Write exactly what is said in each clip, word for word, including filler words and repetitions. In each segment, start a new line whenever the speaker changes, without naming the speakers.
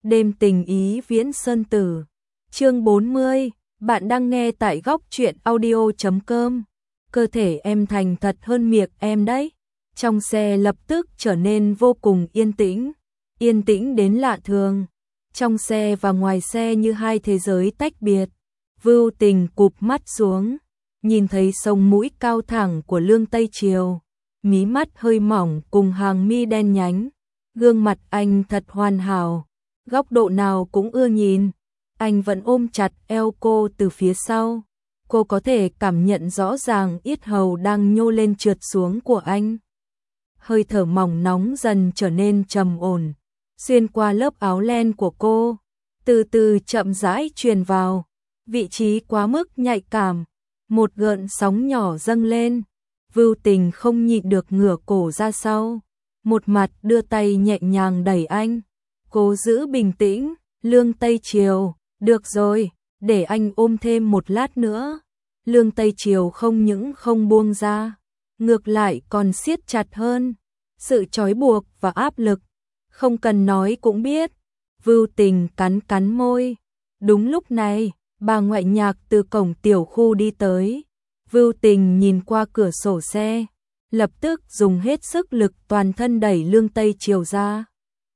Đêm tình ý Viễn Sơn Tử. Chương bốn mươi, bạn đang nghe tại góc truyện audio chấm com. Cơ thể em thành thật hơn miệng em đấy. Trong xe lập tức trở nên vô cùng yên tĩnh, yên tĩnh đến lạ thường. Trong xe và ngoài xe như hai thế giới tách biệt. Vưu Tình cụp mắt xuống, nhìn thấy sống mũi cao thẳng của Lương Tây Triều, mí mắt hơi mỏng cùng hàng mi đen nhánh. Gương mặt anh thật hoàn hảo, góc độ nào cũng ưa nhìn. Anh vẫn ôm chặt eo cô từ phía sau. Cô có thể cảm nhận rõ ràng yết hầu đang nhô lên trượt xuống của anh. Hơi thở mỏng nóng dần trở nên trầm ổn, xuyên qua lớp áo len của cô, từ từ chậm rãi truyền vào. Vị trí quá mức nhạy cảm, một gợn sóng nhỏ dâng lên. Vưu Tình không nhịn được ngửa cổ ra sau, một mặt đưa tay nhẹ nhàng đẩy anh. Cố giữ bình tĩnh, Lương Tây Triều, được rồi, để anh ôm thêm một lát nữa. Lương Tây Triều không những không buông ra, ngược lại còn siết chặt hơn. Sự trói buộc và áp lực, không cần nói cũng biết. Vưu Tình cắn cắn môi. Đúng lúc này, bà ngoại Nhạc từ cổng tiểu khu đi tới. Vưu Tình nhìn qua cửa sổ xe, lập tức dùng hết sức lực toàn thân đẩy Lương Tây Triều ra.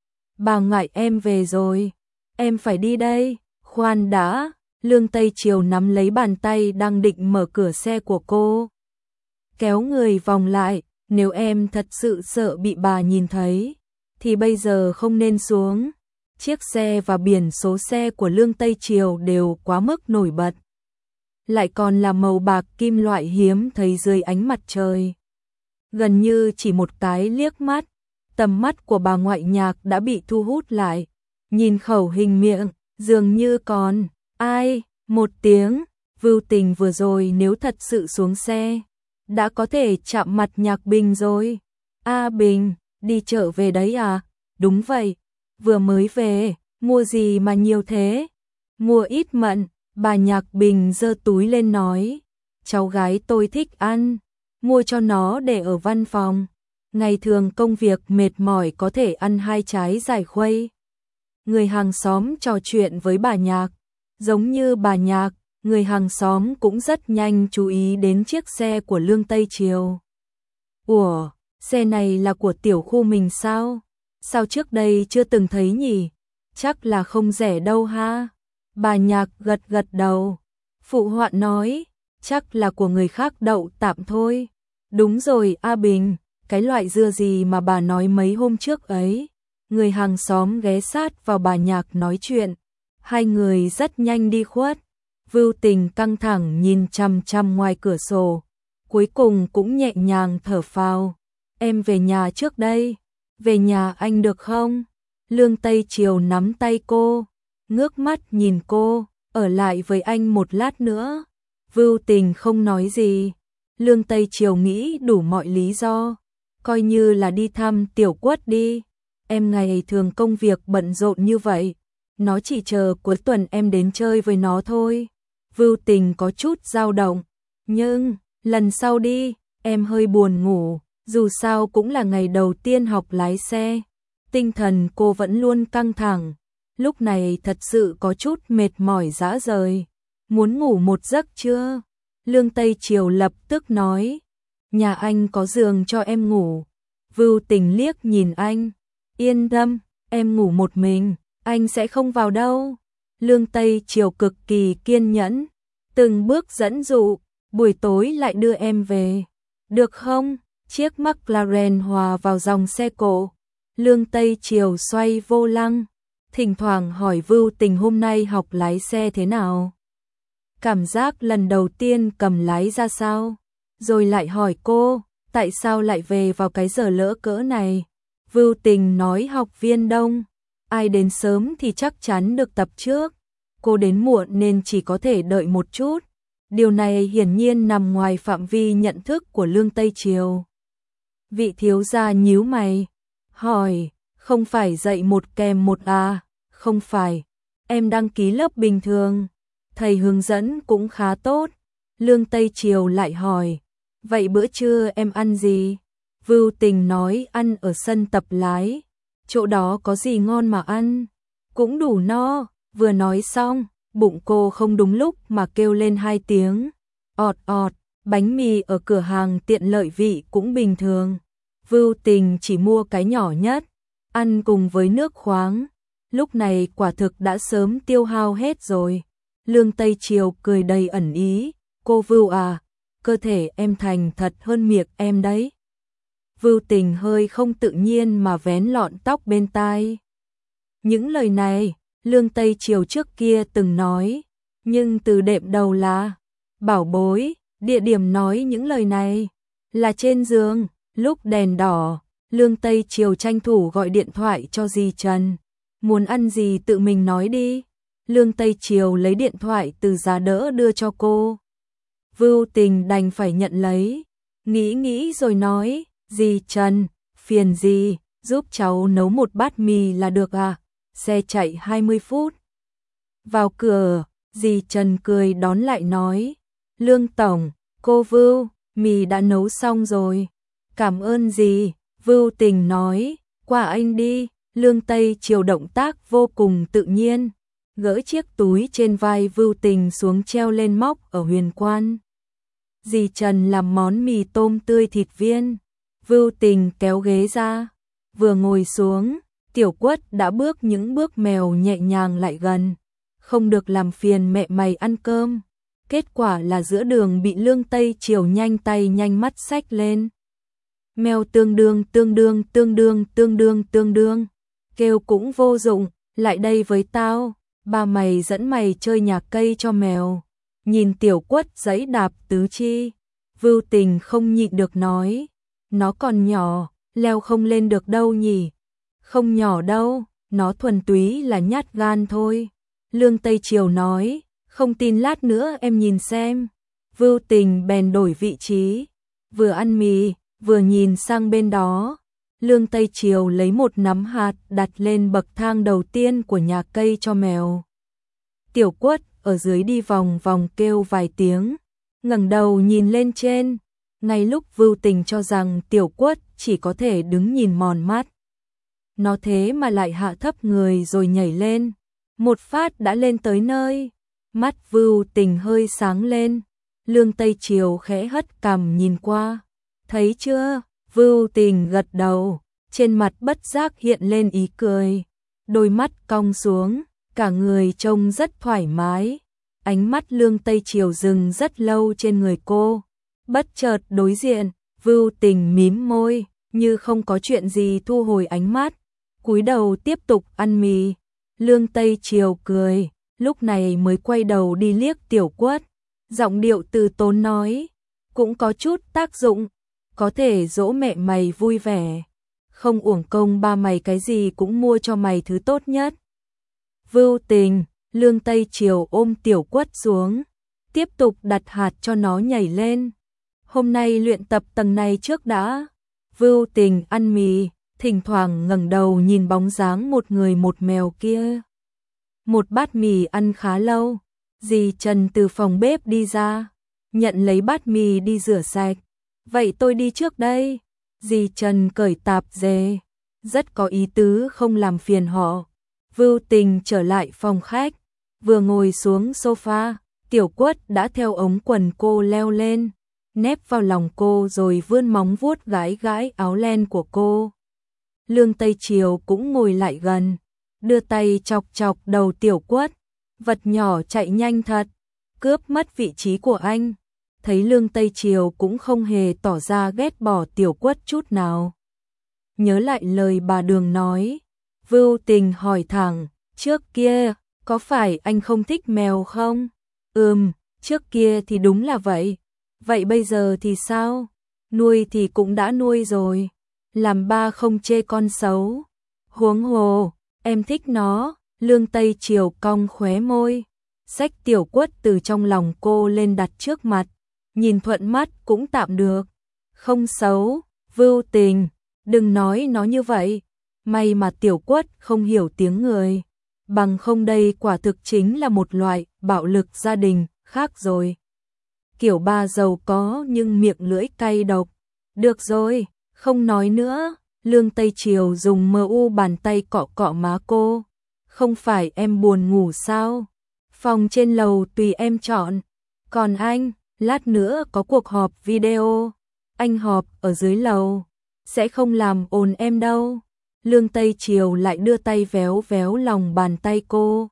Bà ngoại em về rồi, em phải đi đây. Khoan đã. Lương Tây Triều nắm lấy bàn tay đang định mở cửa xe của cô, kéo người vòng lại. Nếu em thật sự sợ bị bà nhìn thấy, thì bây giờ không nên xuống. Chiếc xe và biển số xe của Lương Tây Triều đều quá mức nổi bật, lại còn là màu bạc kim loại hiếm thấy dưới ánh mặt trời. Gần như chỉ một cái liếc mắt, tầm mắt của bà ngoại Nhạc đã bị thu hút lại. Nhìn khẩu hình miệng, dường như còn ai. Một tiếng. Vưu Tình vừa rồi nếu thật sự xuống xe, đã có thể chạm mặt Nhạc Bình rồi. A Bình, đi chợ về đấy à? Đúng vậy, vừa mới về. Mua gì mà nhiều thế? Mua ít mận. Bà Nhạc Bình giơ túi lên nói, cháu gái tôi thích ăn, mua cho nó để ở văn phòng. Ngày thường công việc mệt mỏi có thể ăn hai trái giải khuây. Người hàng xóm trò chuyện với bà Nhạc. Giống như bà Nhạc, người hàng xóm cũng rất nhanh chú ý đến chiếc xe của Lương Tây Triều. Ủa, xe này là của tiểu khu mình sao? Sao trước đây chưa từng thấy nhỉ? Chắc là không rẻ đâu ha? Bà Nhạc gật gật đầu. Phụ họa nói, chắc là của người khác đậu tạm thôi. Đúng rồi A Bình, cái loại dưa gì mà bà nói mấy hôm trước ấy. Người hàng xóm ghé sát vào bà Nhạc nói chuyện. Hai người rất nhanh đi khuất. Vưu Tình căng thẳng nhìn chằm chằm ngoài cửa sổ, cuối cùng cũng nhẹ nhàng thở phào. Em về nhà trước đây. Về nhà anh được không? Lương Tây Triều nắm tay cô, ngước mắt nhìn cô. Ở lại với anh một lát nữa. Vưu Tình không nói gì. Lương Tây Triều nghĩ đủ mọi lý do, coi như là đi thăm tiểu quất đi. Em ngày thường công việc bận rộn như vậy, nó chỉ chờ cuối tuần em đến chơi với nó thôi. Vưu Tình có chút dao động. Nhưng, lần sau đi, em hơi buồn ngủ, dù sao cũng là ngày đầu tiên học lái xe. Tinh thần cô vẫn luôn căng thẳng, lúc này thật sự có chút mệt mỏi rã rời. Muốn ngủ một giấc chưa? Lương Tây Triều lập tức nói, nhà anh có giường cho em ngủ. Vưu Tình liếc nhìn anh, yên tâm, em ngủ một mình, anh sẽ không vào đâu. Lương Tây Triều cực kỳ kiên nhẫn, từng bước dẫn dụ, buổi tối lại đưa em về, được không? Chiếc McLaren hòa vào dòng xe cộ. Lương Tây Triều xoay vô lăng, thỉnh thoảng hỏi Vưu Tình hôm nay học lái xe thế nào, cảm giác lần đầu tiên cầm lái ra sao, rồi lại hỏi cô, tại sao lại về vào cái giờ lỡ cỡ này. Vưu Tình nói học viên đông, ai đến sớm thì chắc chắn được tập trước, cô đến muộn nên chỉ có thể đợi một chút. Điều này hiển nhiên nằm ngoài phạm vi nhận thức của Lương Tây Triều. Vị thiếu gia nhíu mày, hỏi, không phải dạy một kèm một à? Không phải, em đăng ký lớp bình thường, thầy hướng dẫn cũng khá tốt. Lương Tây Triều lại hỏi, vậy bữa trưa em ăn gì? Vưu Tình nói ăn ở sân tập lái, chỗ đó có gì ngon mà ăn. cũng đủ no. Vừa nói xong, bụng cô không đúng lúc mà kêu lên hai tiếng. Ọt ọt, bánh mì ở cửa hàng tiện lợi vị cũng bình thường. Vưu Tình chỉ mua cái nhỏ nhất, ăn cùng với nước khoáng. Lúc này quả thực đã sớm tiêu hao hết rồi. Lương Tây Triều cười đầy ẩn ý. Cô Vưu à, cơ thể em thành thật hơn miệng em đấy. Vưu Tình hơi không tự nhiên mà vén lọn tóc bên tai. Những lời này, Lương Tây Triều trước kia từng nói, nhưng từ đệm đầu là bảo bối, địa điểm nói những lời này là trên giường. Lúc đèn đỏ, Lương Tây Triều tranh thủ gọi điện thoại cho dì Trần. Muốn ăn gì tự mình nói đi. Lương Tây Triều lấy điện thoại từ giá đỡ đưa cho cô. Vưu Tình đành phải nhận lấy, nghĩ nghĩ rồi nói, dì Trần, phiền gì, giúp cháu nấu một bát mì là được à, xe chạy hai mươi phút. Vào cửa, dì Trần cười đón lại nói, Lương Tổng, cô Vưu, mì đã nấu xong rồi. Cảm ơn dì, Vưu Tình nói, qua anh đi. Lương Tây Triều động tác vô cùng tự nhiên, gỡ chiếc túi trên vai Vưu Tình xuống treo lên móc ở huyền quan. Dì Trần làm món mì tôm tươi thịt viên. Vưu Tình kéo ghế ra, vừa ngồi xuống, Tiểu Quất đã bước những bước mèo nhẹ nhàng lại gần. Không được làm phiền mẹ mày ăn cơm. Kết quả là giữa đường bị Lương Tây Triều nhanh tay nhanh mắt xách lên. Mèo tương đương tương đương tương đương tương đương tương đương. Kêu cũng vô dụng, lại đây với tao, ba mày dẫn mày chơi nhà cây cho mèo. Nhìn Tiểu Quất giãy đạp tứ chi, Vưu Tình không nhịn được nói, nó còn nhỏ, leo không lên được đâu nhỉ. Không nhỏ đâu, nó thuần túy là nhát gan thôi. Lương Tây Triều nói, không tin lát nữa em nhìn xem. Vưu Tình bèn đổi vị trí, vừa ăn mì, vừa nhìn sang bên đó. Lương Tây Triều lấy một nắm hạt đặt lên bậc thang đầu tiên của nhà cây cho mèo. Tiểu Quất ở dưới đi vòng vòng kêu vài tiếng, ngẩng đầu nhìn lên trên. Ngay lúc Vưu Tình cho rằng Tiểu Quất chỉ có thể đứng nhìn mòn mắt, nó thế mà lại hạ thấp người rồi nhảy lên, một phát đã lên tới nơi. Mắt Vưu Tình hơi sáng lên. Lương Tây Triều khẽ hất cằm nhìn qua, thấy chưa? Vưu Tình gật đầu, trên mặt bất giác hiện lên ý cười, đôi mắt cong xuống, cả người trông rất thoải mái. Ánh mắt Lương Tây Triều dừng rất lâu trên người cô, bất chợt đối diện, Vưu Tình mím môi, như không có chuyện gì thu hồi ánh mắt, cúi đầu tiếp tục ăn mì. Lương Tây Triều cười, lúc này mới quay đầu đi liếc Tiểu Quất, giọng điệu từ tốn nói, cũng có chút tác dụng, có thể dỗ mẹ mày vui vẻ, không uổng công ba mày cái gì cũng mua cho mày thứ tốt nhất. Vưu Tình, Lương Tây Triều ôm Tiểu Quất xuống, tiếp tục đặt hạt cho nó nhảy lên. Hôm nay luyện tập tầng này trước đã. Vưu Tình ăn mì, thỉnh thoảng ngẩng đầu nhìn bóng dáng một người một mèo kia. Một bát mì ăn khá lâu, dì Trần từ phòng bếp đi ra, nhận lấy bát mì đi rửa sạch. Vậy tôi đi trước đây. Dì Trần cởi tạp dề, rất có ý tứ không làm phiền họ. Vưu Tình trở lại phòng khách, vừa ngồi xuống sofa, Tiểu Quất đã theo ống quần cô leo lên, nép vào lòng cô rồi vươn móng vuốt gãi gãi áo len của cô. Lương Tây Triều cũng ngồi lại gần, đưa tay chọc chọc đầu Tiểu Quất, vật nhỏ chạy nhanh thật, cướp mất vị trí của anh. Thấy Lương Tây Triều cũng không hề tỏ ra ghét bỏ Tiểu Quất chút nào. Nhớ lại lời bà Đường nói, Vưu Tình hỏi thẳng, trước kia, có phải anh không thích mèo không? Ừm, trước kia thì đúng là vậy. Vậy bây giờ thì sao? Nuôi thì cũng đã nuôi rồi. Làm ba không chê con xấu. Huống hồ, em thích nó. Lương Tây Triều cong khóe môi, xách Tiểu Quất từ trong lòng cô lên đặt trước mặt. Nhìn thuận mắt cũng tạm được. Không xấu, Vưu Tình, đừng nói nó như vậy. May mà Tiểu Quất không hiểu tiếng người. Bằng không đây quả thực chính là một loại bạo lực gia đình khác rồi. Kiểu ba giàu có nhưng miệng lưỡi cay độc. Được rồi, không nói nữa. Lương Tây Triều dùng mờ u bàn tay cọ cọ má cô. Không phải em buồn ngủ sao? Phòng trên lầu tùy em chọn. Còn anh, lát nữa có cuộc họp video. Anh họp ở dưới lầu, sẽ không làm ồn em đâu. Lương Tây Triều lại đưa tay véo véo lòng bàn tay cô.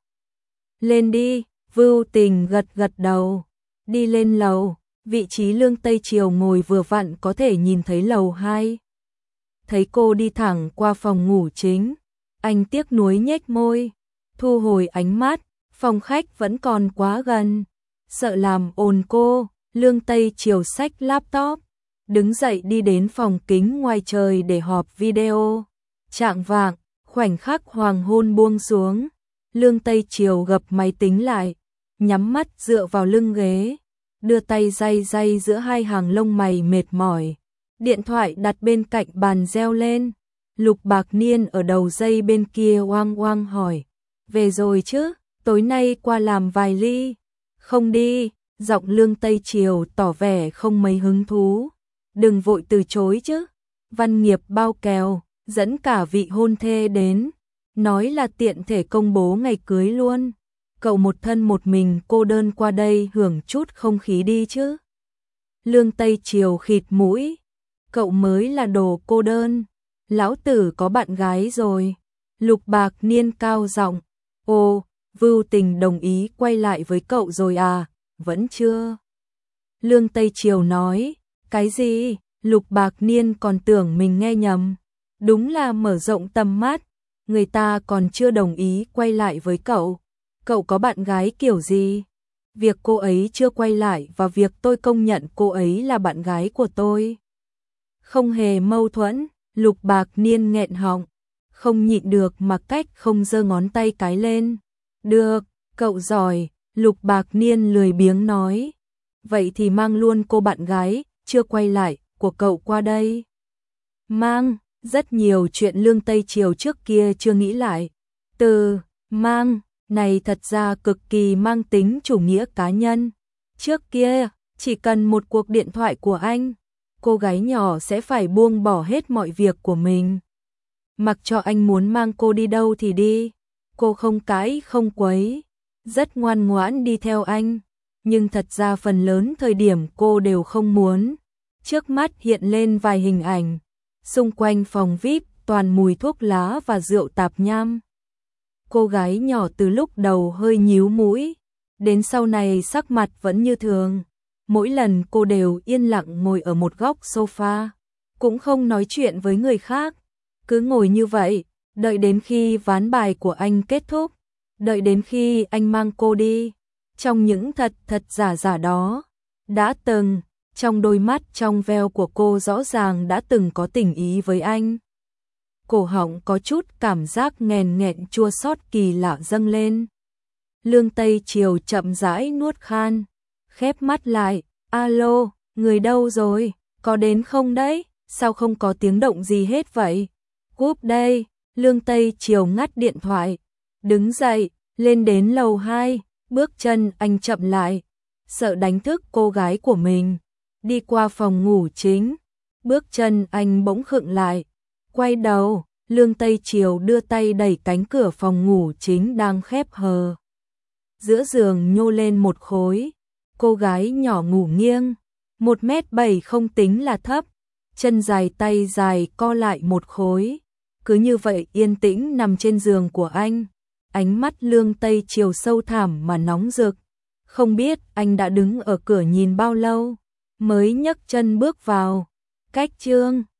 Lên đi, Vưu Tình gật gật đầu. Đi lên lầu, vị trí Lương Tây Triều ngồi vừa vặn có thể nhìn thấy lầu hai. Thấy cô đi thẳng qua phòng ngủ chính, anh tiếc nuối nhếch môi, thu hồi ánh mắt, phòng khách vẫn còn quá gần. Sợ làm ồn cô, Lương Tây Triều xách laptop, đứng dậy đi đến phòng kính ngoài trời để họp video. Chạng vạng, khoảnh khắc hoàng hôn buông xuống, Lương Tây Triều gập máy tính lại, nhắm mắt dựa vào lưng ghế, đưa tay day day giữa hai hàng lông mày mệt mỏi. Điện thoại đặt bên cạnh bàn reo lên, Lục Bạc Niên ở đầu dây bên kia oang oang hỏi, về rồi chứ, tối nay qua làm vài ly. Không đi, giọng Lương Tây Triều tỏ vẻ không mấy hứng thú. Đừng vội từ chối chứ, Văn Nghiệp bao kèo, dẫn cả vị hôn thê đến, nói là tiện thể công bố ngày cưới luôn. Cậu một thân một mình cô đơn qua đây hưởng chút không khí đi chứ. Lương Tây Triều khịt mũi, cậu mới là đồ cô đơn, lão tử có bạn gái rồi. Lục Bạc Niên cao giọng, ồ, Vưu Tình đồng ý quay lại với cậu rồi à, vẫn chưa. Lương Tây Triều nói, cái gì, Lục Bạc Niên còn tưởng mình nghe nhầm, đúng là mở rộng tầm mắt, người ta còn chưa đồng ý quay lại với cậu. Cậu có bạn gái kiểu gì? Việc cô ấy chưa quay lại và việc tôi công nhận cô ấy là bạn gái của tôi không hề mâu thuẫn. Lục Bạc Niên nghẹn họng, không nhịn được mà cách không giơ ngón tay cái lên. Được, cậu giỏi, Lục Bạc Niên lười biếng nói. Vậy thì mang luôn cô bạn gái chưa quay lại của cậu qua đây. Mang, rất nhiều chuyện Lương Tây Triều trước kia chưa nghĩ lại. Từ mang này thật ra cực kỳ mang tính chủ nghĩa cá nhân. Trước kia, chỉ cần một cuộc điện thoại của anh, cô gái nhỏ sẽ phải buông bỏ hết mọi việc của mình. Mặc cho anh muốn mang cô đi đâu thì đi, cô không cãi không quấy, rất ngoan ngoãn đi theo anh. Nhưng thật ra phần lớn thời điểm cô đều không muốn. Trước mắt hiện lên vài hình ảnh, xung quanh phòng vi ai pi toàn mùi thuốc lá và rượu tạp nham. Cô gái nhỏ từ lúc đầu hơi nhíu mũi, đến sau này sắc mặt vẫn như thường. Mỗi lần cô đều yên lặng ngồi ở một góc sofa, cũng không nói chuyện với người khác. Cứ ngồi như vậy, đợi đến khi ván bài của anh kết thúc, đợi đến khi anh mang cô đi. Trong những thật thật giả giả đó, đã từng, trong đôi mắt trong veo của cô rõ ràng đã từng có tình ý với anh. Cổ họng có chút cảm giác nghèn nghẹn chua xót kỳ lạ dâng lên. Lương Tây Triều chậm rãi nuốt khan, khép mắt lại, alo, người đâu rồi, có đến không đấy, sao không có tiếng động gì hết vậy? Cúp đây, Lương Tây Triều ngắt điện thoại, đứng dậy, lên đến lầu hai, bước chân anh chậm lại, sợ đánh thức cô gái của mình, đi qua phòng ngủ chính, bước chân anh bỗng khựng lại, quay đầu, Lương Tây Triều đưa tay đẩy cánh cửa phòng ngủ chính đang khép hờ. Giữa giường nhô lên một khối, cô gái nhỏ ngủ nghiêng, một mét bảy không tính là thấp, chân dài tay dài co lại một khối, cứ như vậy yên tĩnh nằm trên giường của anh. Ánh mắt Lương Tây Triều sâu thẳm mà nóng rực, không biết anh đã đứng ở cửa nhìn bao lâu, mới nhấc chân bước vào. Cách chương